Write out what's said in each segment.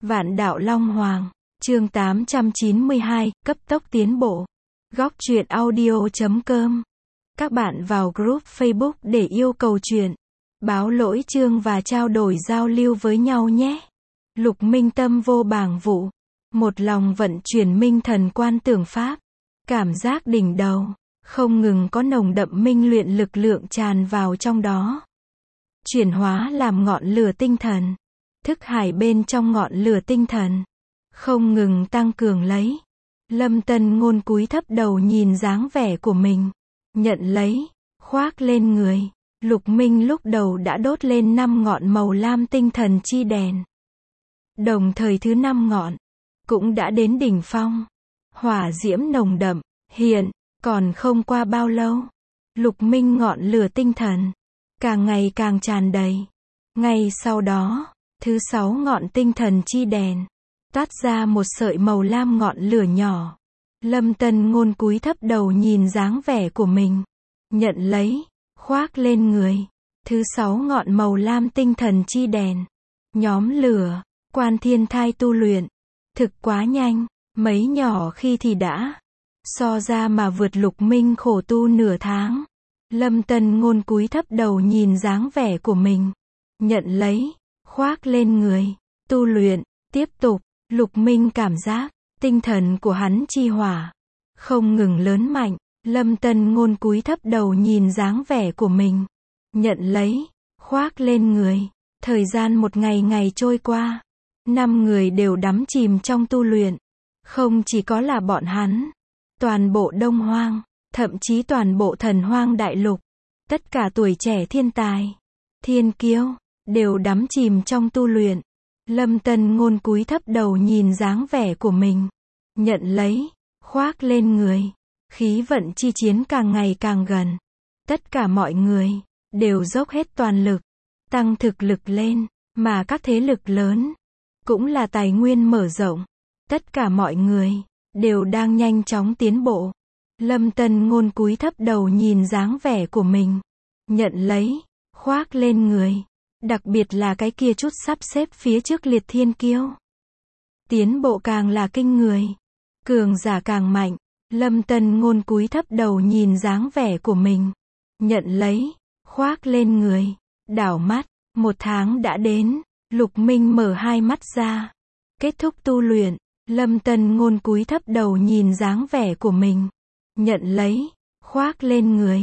Vạn đạo Long Hoàng, chương 892, cấp tốc tiến bộ. Góc truyện audio.com. Các bạn vào group Facebook để yêu cầu truyện, báo lỗi chương và trao đổi giao lưu với nhau nhé. Lục minh tâm vô bảng vụ, một lòng vận chuyển minh thần quan tưởng pháp. Cảm giác đỉnh đầu, không ngừng có nồng đậm minh luyện lực lượng tràn vào trong đó. Chuyển hóa làm ngọn lửa tinh thần. Thức hải bên trong ngọn lửa tinh thần, không ngừng tăng cường lấy. Lâm Tân Ngôn cúi thấp đầu nhìn dáng vẻ của mình, nhận lấy, khoác lên người. Lục Minh lúc đầu đã đốt lên 5 ngọn màu lam tinh thần chi đèn. Đồng thời thứ 5 ngọn, cũng đã đến đỉnh phong. Hỏa diễm nồng đậm, hiện, còn không qua bao lâu. Lục Minh ngọn lửa tinh thần, càng ngày càng tràn đầy. Ngay sau đó, thứ 6 ngọn tinh thần chi đèn, toát ra một sợi màu lam ngọn lửa nhỏ. Lâm Tân Ngôn cúi thấp đầu nhìn dáng vẻ của mình, nhận lấy, khoác lên người. Thứ 6 ngọn màu lam tinh thần chi đèn, nhóm lửa, quan thiên thai tu luyện, thực quá nhanh, mấy nhỏ khi thì đã so ra mà vượt Lục Minh khổ tu nửa tháng. Lâm Tân Ngôn cúi thấp đầu nhìn dáng vẻ của mình, nhận lấy, khoác lên người, tu luyện, tiếp tục. Lục Minh cảm giác, tinh thần của hắn chi hỏa, không ngừng lớn mạnh. Lâm Tân Ngôn cúi thấp đầu nhìn dáng vẻ của mình, nhận lấy, khoác lên người. Thời gian một ngày ngày trôi qua, 5 người đều đắm chìm trong tu luyện. Không chỉ có là bọn hắn, toàn bộ Đông Hoang, thậm chí toàn bộ Thần Hoang đại lục, tất cả tuổi trẻ thiên tài, thiên kiêu, đều đắm chìm trong tu luyện. Lâm Tân Ngôn cúi thấp đầu nhìn dáng vẻ của mình, nhận lấy, khoác lên người. Khí vận chi chiến càng ngày càng gần. Tất cả mọi người đều dốc hết toàn lực, tăng thực lực lên, mà các thế lực lớn cũng là tài nguyên mở rộng. Tất cả mọi người đều đang nhanh chóng tiến bộ. Lâm Tân Ngôn cúi thấp đầu nhìn dáng vẻ của mình, nhận lấy, khoác lên người. Đặc biệt là cái kia chút sắp xếp phía trước liệt thiên kiêu. Tiến bộ càng là kinh người, cường giả càng mạnh. Lâm Tân Ngôn cúi thấp đầu nhìn dáng vẻ của mình, nhận lấy, khoác lên người. Đảo mắt, 1 tháng đã đến. Lục Minh mở hai mắt ra, kết thúc tu luyện. Lâm Tân Ngôn cúi thấp đầu nhìn dáng vẻ của mình, nhận lấy, khoác lên người.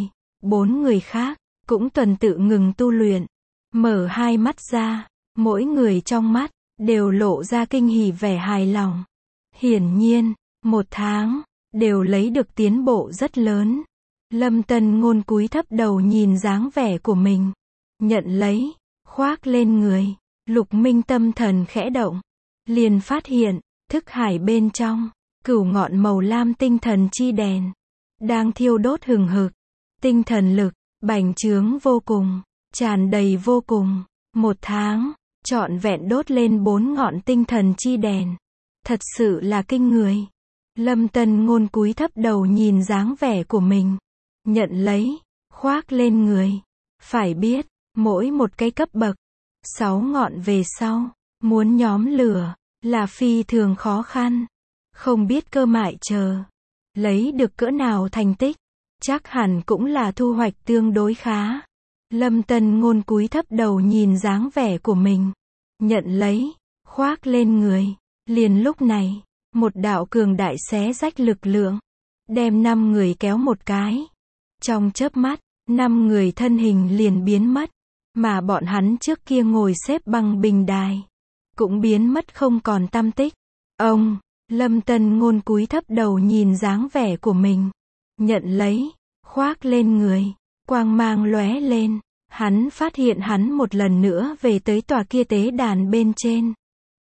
4 người khác cũng tuần tự ngừng tu luyện, mở hai mắt ra, mỗi người trong mắt đều lộ ra kinh hỉ vẻ hài lòng. Hiển nhiên, 1 tháng đều lấy được tiến bộ rất lớn. Lâm Tân Ngôn cúi thấp đầu nhìn dáng vẻ của mình, nhận lấy, khoác lên người. Lục Minh tâm thần khẽ động, liền phát hiện, thức hải bên trong, cửu ngọn màu lam tinh thần chi đèn, đang thiêu đốt hừng hực. Tinh thần lực, bành trướng vô cùng, tràn đầy vô cùng. 1 tháng, trọn vẹn đốt lên 4 ngọn tinh thần chi đèn. Thật sự là kinh người. Lâm Tân Ngôn cúi thấp đầu nhìn dáng vẻ của mình, nhận lấy, khoác lên người. Phải biết, mỗi một cái cấp bậc, 6 ngọn về sau, muốn nhóm lửa, là phi thường khó khăn. Không biết cơ mại chờ, lấy được cỡ nào thành tích, chắc hẳn cũng là thu hoạch tương đối khá. Lâm Tân Ngôn cúi thấp đầu nhìn dáng vẻ của mình, nhận lấy, khoác lên người. Liền lúc này, một đạo cường đại xé rách lực lượng, đem 5 người kéo một cái. Trong chớp mắt, 5 người thân hình liền biến mất, mà bọn hắn trước kia ngồi xếp bằng bình đài, cũng biến mất không còn tăm tích. Ông, Lâm Tân Ngôn cúi thấp đầu nhìn dáng vẻ của mình, nhận lấy, khoác lên người. Quang mang lóe lên, hắn phát hiện hắn một lần nữa về tới tòa kia tế đàn bên trên.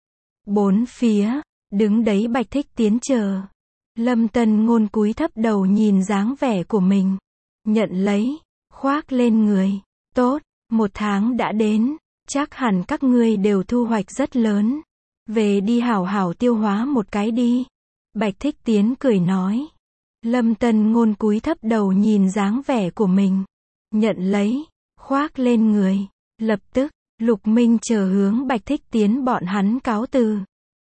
4 phía, đứng đấy Bạch Thích Tiến chờ. Lâm Tân Ngôn cúi thấp đầu nhìn dáng vẻ của mình, nhận lấy, khoác lên người. Tốt, 1 tháng đã đến, chắc hẳn các ngươi đều thu hoạch rất lớn. Về đi hảo hảo tiêu hóa một cái đi. Bạch Thích Tiến cười nói. Lâm Tân Ngôn cúi thấp đầu nhìn dáng vẻ của mình, nhận lấy, khoác lên người. Lập tức, Lục Minh chờ hướng Bạch Thích Tiến bọn hắn cáo từ.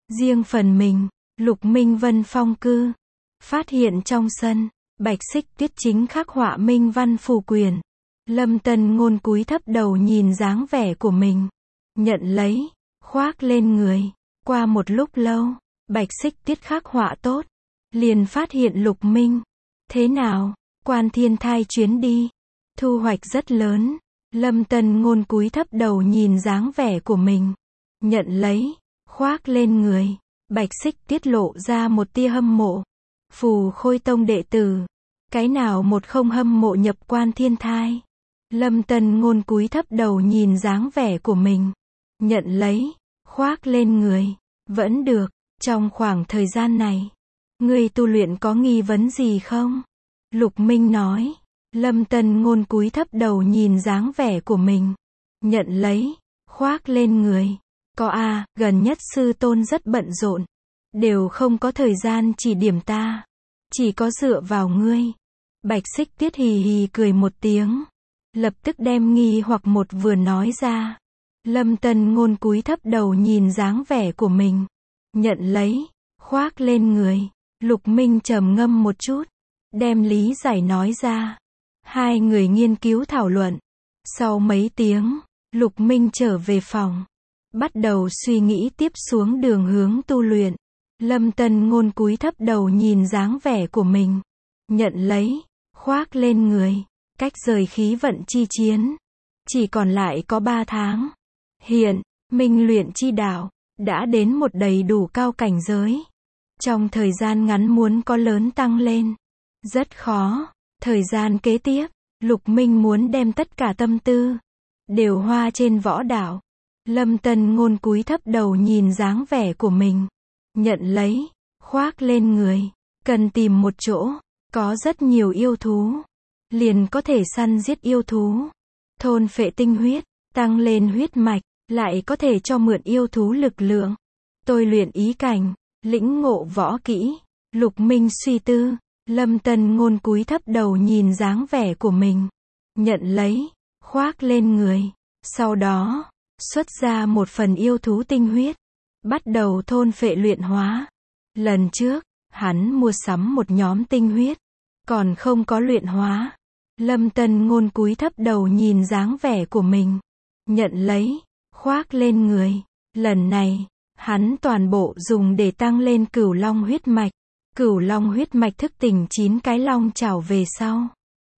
Riêng phần mình, Lục Minh Vân phong cư. Phát hiện trong sân, Bạch Xích Tuyết chính khắc họa minh văn phù quyển. Lâm Tân Ngôn cúi thấp đầu nhìn dáng vẻ của mình. Nhận lấy, khoác lên người. Qua một lúc lâu, Bạch Xích Tuyết khắc họa tốt. Liền phát hiện Lục Minh. Thế nào, Quan Thiên Thai chuyến đi. Thu hoạch rất lớn. Lâm Tân Ngôn cúi thấp đầu nhìn dáng vẻ của mình. Nhận lấy, khoác lên người. Bạch Xích tiết lộ ra một tia hâm mộ. Phù Khôi Tông đệ tử. Cái nào một không hâm mộ nhập Quan Thiên Thai. Lâm Tân Ngôn cúi thấp đầu nhìn dáng vẻ của mình. Nhận lấy, khoác lên người. Vẫn được, trong khoảng thời gian này. Ngươi tu luyện có nghi vấn gì không? Lục Minh nói. Lâm Tân Ngôn cúi thấp đầu nhìn dáng vẻ của mình. Nhận lấy, khoác lên người. Có gần nhất sư tôn rất bận rộn. Đều không có thời gian chỉ điểm ta. Chỉ có dựa vào ngươi. Bạch Xích Tuyết hì hì cười một tiếng. Lập tức đem nghi hoặc một vừa nói ra. Lâm Tân Ngôn cúi thấp đầu nhìn dáng vẻ của mình. Nhận lấy, khoác lên người. Lục Minh trầm ngâm một chút. Đem lý giải nói ra. Hai người nghiên cứu thảo luận. Sau mấy tiếng, Lục Minh trở về phòng. Bắt đầu suy nghĩ tiếp xuống đường hướng tu luyện. Lâm Tân Ngôn cúi thấp đầu nhìn dáng vẻ của mình. Nhận lấy, khoác lên người. Cách rời khí vận chi chiến. Chỉ còn lại có 3 tháng. Hiện, Minh luyện chi đạo đã đến một đầy đủ cao cảnh giới. Trong thời gian ngắn muốn có lớn tăng lên. Rất khó. Thời gian kế tiếp, Lục Minh muốn đem tất cả tâm tư đều hoa trên võ đạo. Lâm Tân Ngôn cúi thấp đầu nhìn dáng vẻ của mình. Nhận lấy, khoác lên người. Cần tìm một chỗ, có rất nhiều yêu thú. Liền có thể săn giết yêu thú. Thôn phệ tinh huyết, tăng lên huyết mạch, lại có thể cho mượn yêu thú lực lượng. Tôi luyện ý cảnh, lĩnh ngộ võ kỹ. Lục Minh suy tư. Lâm Tân Ngôn cúi thấp đầu nhìn dáng vẻ của mình. Nhận lấy, khoác lên người. Sau đó, xuất ra một phần yêu thú tinh huyết. Bắt đầu thôn phệ luyện hóa. Lần trước, hắn mua sắm một nhóm tinh huyết. Còn không có luyện hóa. Lâm Tân Ngôn cúi thấp đầu nhìn dáng vẻ của mình. Nhận lấy, khoác lên người. Lần này, hắn toàn bộ dùng để tăng lên Cửu Long huyết mạch. Cửu Long huyết mạch thức tỉnh 9 cái long chảo về sau.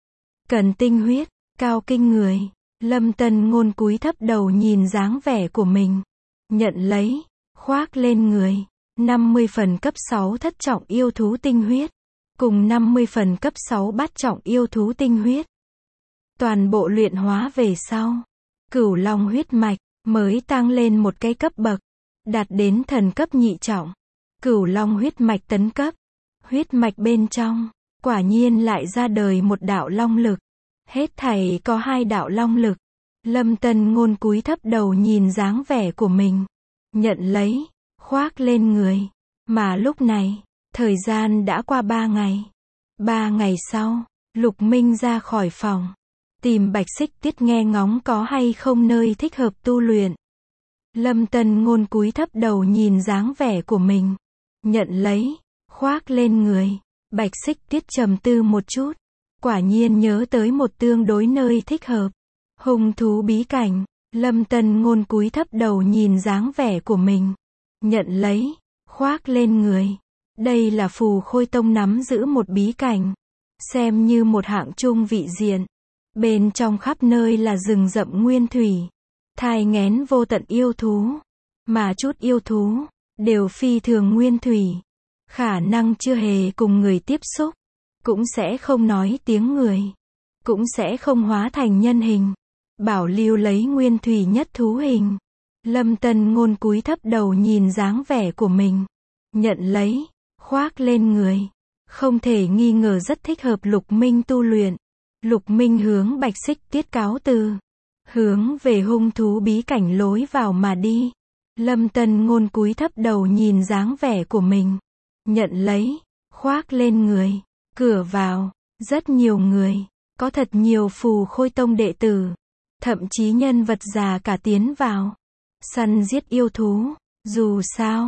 Cần tinh huyết, cao kinh người. Lâm Tân Ngôn cúi thấp đầu nhìn dáng vẻ của mình. Nhận lấy, khoác lên người. 50 phần cấp 6 thất trọng yêu thú tinh huyết. Cùng 50 phần cấp 6 bát trọng yêu thú tinh huyết. Toàn bộ luyện hóa về sau. Cửu Long huyết mạch, mới tăng lên một cái cấp bậc. Đạt đến thần cấp nhị trọng. Cửu Long huyết mạch tấn cấp. Huyết mạch bên trong, quả nhiên lại ra đời một đạo long lực. Hết thảy có 2 đạo long lực. Lâm Tân Ngôn cúi thấp đầu nhìn dáng vẻ của mình. Nhận lấy, khoác lên người. Mà lúc này, thời gian đã qua 3 ngày. 3 ngày sau, Lục Minh ra khỏi phòng. Tìm Bạch Xích Tuyết nghe ngóng có hay không nơi thích hợp tu luyện. Lâm Tân Ngôn cúi thấp đầu nhìn dáng vẻ của mình. Nhận lấy, khoác lên người. Bạch Xích Tuyết trầm tư một chút. Quả nhiên nhớ tới một tương đối nơi thích hợp. Hung thú bí cảnh. Lâm Tân Ngôn cúi thấp đầu nhìn dáng vẻ của mình. Nhận lấy, khoác lên người. Đây là Phù Khôi Tông nắm giữ một bí cảnh. Xem như một hạng trung vị diện. Bên trong khắp nơi là rừng rậm nguyên thủy. Thai nghén vô tận yêu thú. Mà chút yêu thú, đều phi thường nguyên thủy. Khả năng chưa hề cùng người tiếp xúc. Cũng sẽ không nói tiếng người. Cũng sẽ không hóa thành nhân hình. Bảo lưu lấy nguyên thủy nhất thú hình. Lâm Tân Ngôn cúi thấp đầu nhìn dáng vẻ của mình. Nhận lấy, khoác lên người. Không thể nghi ngờ rất thích hợp Lục Minh tu luyện. Lục Minh hướng Bạch Xích Tuyết cáo từ. Hướng về hung thú bí cảnh lối vào mà đi. Lâm Tân Ngôn cúi thấp đầu nhìn dáng vẻ của mình. Nhận lấy, khoác lên người. Cửa vào, rất nhiều người. Có thật nhiều Phù Khôi Tông đệ tử. Thậm chí nhân vật già cả tiến vào. Săn giết yêu thú. Dù sao,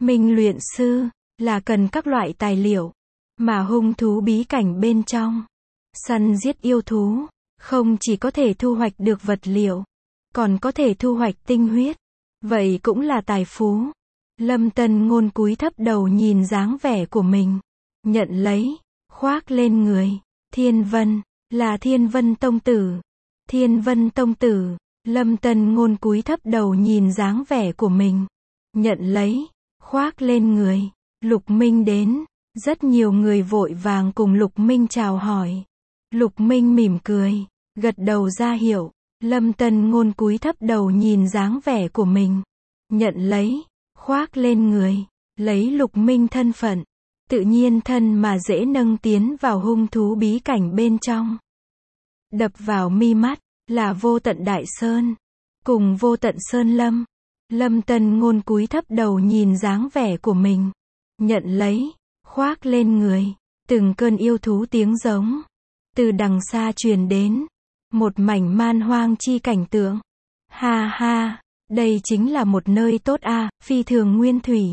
Minh luyện sư, là cần các loại tài liệu, mà hung thú bí cảnh bên trong. Săn giết yêu thú, không chỉ có thể thu hoạch được vật liệu, còn có thể thu hoạch tinh huyết. Vậy cũng là tài phú. Lâm Tân Ngôn cúi thấp đầu nhìn dáng vẻ của mình. Nhận lấy, khoác lên người. Thiên Vân, là Thiên Vân Tông Tử. Thiên Vân Tông Tử, Lâm Tân Ngôn cúi thấp đầu nhìn dáng vẻ của mình. Nhận lấy, khoác lên người. Lục Minh đến, rất nhiều người vội vàng cùng Lục Minh chào hỏi. Lục Minh mỉm cười, gật đầu ra hiệu. Lâm Tân Ngôn cúi thấp đầu nhìn dáng vẻ của mình. Nhận lấy, khoác lên người. Lấy Lục Minh thân phận, tự nhiên thân mà dễ nâng tiến vào hung thú bí cảnh bên trong. Đập vào mi mắt, là vô tận đại sơn, cùng vô tận sơn lâm. Lâm Tân Ngôn cúi thấp đầu nhìn dáng vẻ của mình. Nhận lấy, khoác lên người. Từng cơn yêu thú tiếng giống, từ đằng xa truyền đến. Một mảnh man hoang chi cảnh tượng. Ha ha, đây chính là một nơi tốt a, phi thường nguyên thủy.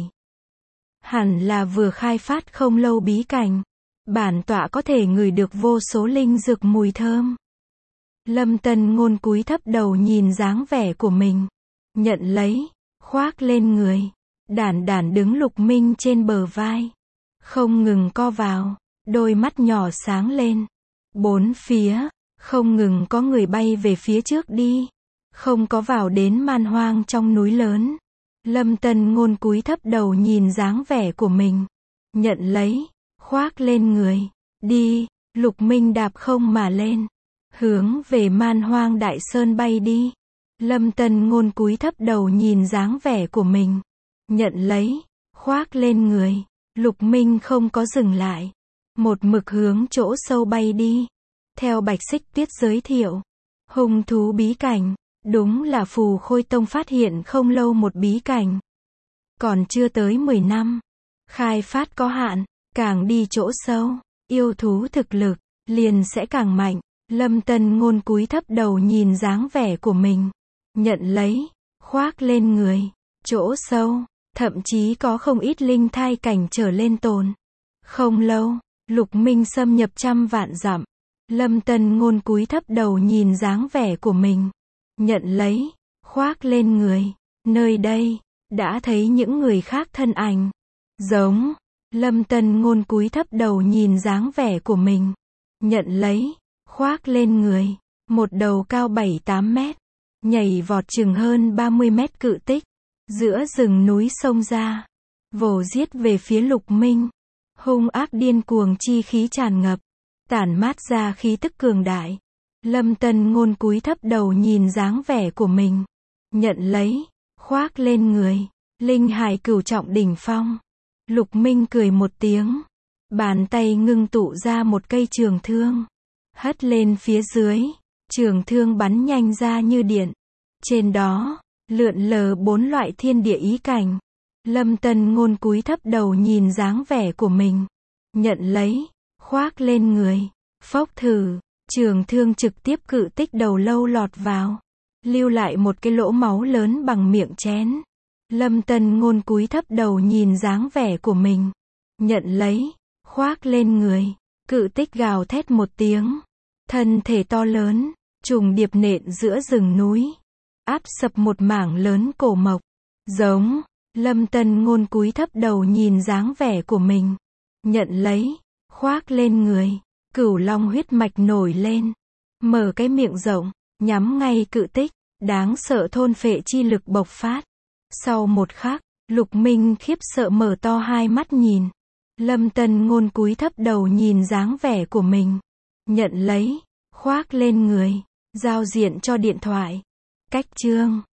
Hẳn là vừa khai phát không lâu bí cảnh. Bản tọa có thể ngửi được vô số linh dược mùi thơm. Lâm Tân Ngôn cúi thấp đầu nhìn dáng vẻ của mình. Nhận lấy, khoác lên người. Đản đản đứng Lục Minh trên bờ vai. Không ngừng co vào, đôi mắt nhỏ sáng lên. Bốn phía, không ngừng có người bay về phía trước đi. Không có vào đến man hoang trong núi lớn. Lâm Tân Ngôn cúi thấp đầu nhìn dáng vẻ của mình. Nhận lấy, khoác lên người. Đi, Lục Minh đạp không mà lên. Hướng về man hoang đại sơn bay đi. Lâm Tân Ngôn cúi thấp đầu nhìn dáng vẻ của mình. Nhận lấy, khoác lên người. Lục Minh không có dừng lại. Một mực hướng chỗ sâu bay đi. Theo Bạch Xích Tuyết giới thiệu, hung thú bí cảnh, đúng là Phù Khôi Tông phát hiện không lâu một bí cảnh. Còn chưa tới 10 năm. Khai phát có hạn, càng đi chỗ sâu, yêu thú thực lực, liền sẽ càng mạnh. Lâm Tân Ngôn cúi thấp đầu nhìn dáng vẻ của mình. Nhận lấy, khoác lên người. Chỗ sâu, thậm chí có không ít linh thai cảnh trở lên tồn. Không lâu, Lục Minh xâm nhập 100 vạn dặm. Lâm Tân Ngôn cúi thấp đầu nhìn dáng vẻ của mình. Nhận lấy, khoác lên người. Nơi đây, đã thấy những người khác thân ảnh. Giống. Lâm Tân Ngôn cúi thấp đầu nhìn dáng vẻ của mình. Nhận lấy, khoác lên người. Một đầu cao 7-8 mét. Nhảy vọt chừng hơn 30 mét cự tích. Giữa rừng núi sông ra. Vồ giết về phía Lục Minh. Hung ác điên cuồng chi khí tràn ngập. Tản mát ra khí tức cường đại. Lâm Tân Ngôn cúi thấp đầu nhìn dáng vẻ của mình. Nhận lấy, khoác lên người. Linh hải cửu trọng đỉnh phong. Lục Minh cười một tiếng. Bàn tay ngưng tụ ra một cây trường thương. Hất lên phía dưới. Trường thương bắn nhanh ra như điện. Trên đó, lượn lờ 4 loại thiên địa ý cảnh. Lâm Tân Ngôn cúi thấp đầu nhìn dáng vẻ của mình. Nhận lấy, khoác lên người. Phốc thử, trường thương trực tiếp cự tích đầu lâu lọt vào. Lưu lại một cái lỗ máu lớn bằng miệng chén. Lâm Tân Ngôn cúi thấp đầu nhìn dáng vẻ của mình. Nhận lấy, khoác lên người. Cự tích gào thét một tiếng. Thân thể to lớn, trùng điệp nện giữa rừng núi. Áp sập một mảng lớn cổ mộc. Giống. Lâm Tân Ngôn cúi thấp đầu nhìn dáng vẻ của mình. Nhận lấy, khoác lên người. Cửu long huyết mạch nổi lên. Mở cái miệng rộng, nhắm ngay cự tích. Đáng sợ thôn phệ chi lực bộc phát. Sau một khắc, Lục Minh khiếp sợ mở to hai mắt nhìn. Lâm Tân Ngôn cúi thấp đầu nhìn dáng vẻ của mình. Nhận lấy, khoác lên người. Giao diện cho điện thoại. Cách chương